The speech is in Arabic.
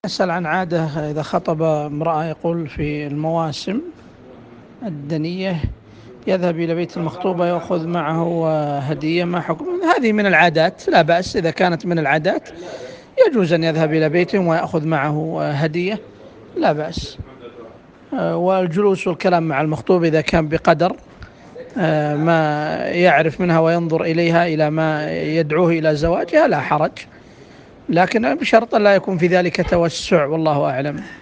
أسأل عن عادة إذا خطب امرأة، يقول في المواسم الدنية يذهب إلى بيت المخطوبة يأخذ معه هدية. ما حكم هذه؟ من العادات، لا بأس. إذا كانت من العادات يجوز أن يذهب إلى بيتهم ويأخذ معه هدية، لا بأس. والجلوس والكلام مع المخطوب إذا كان بقدر ما يعرف منها وينظر إليها إلى ما يدعوه إلى زواجها لا حرج، لكن بشرط لا يكون في ذلك توسع، والله أعلم.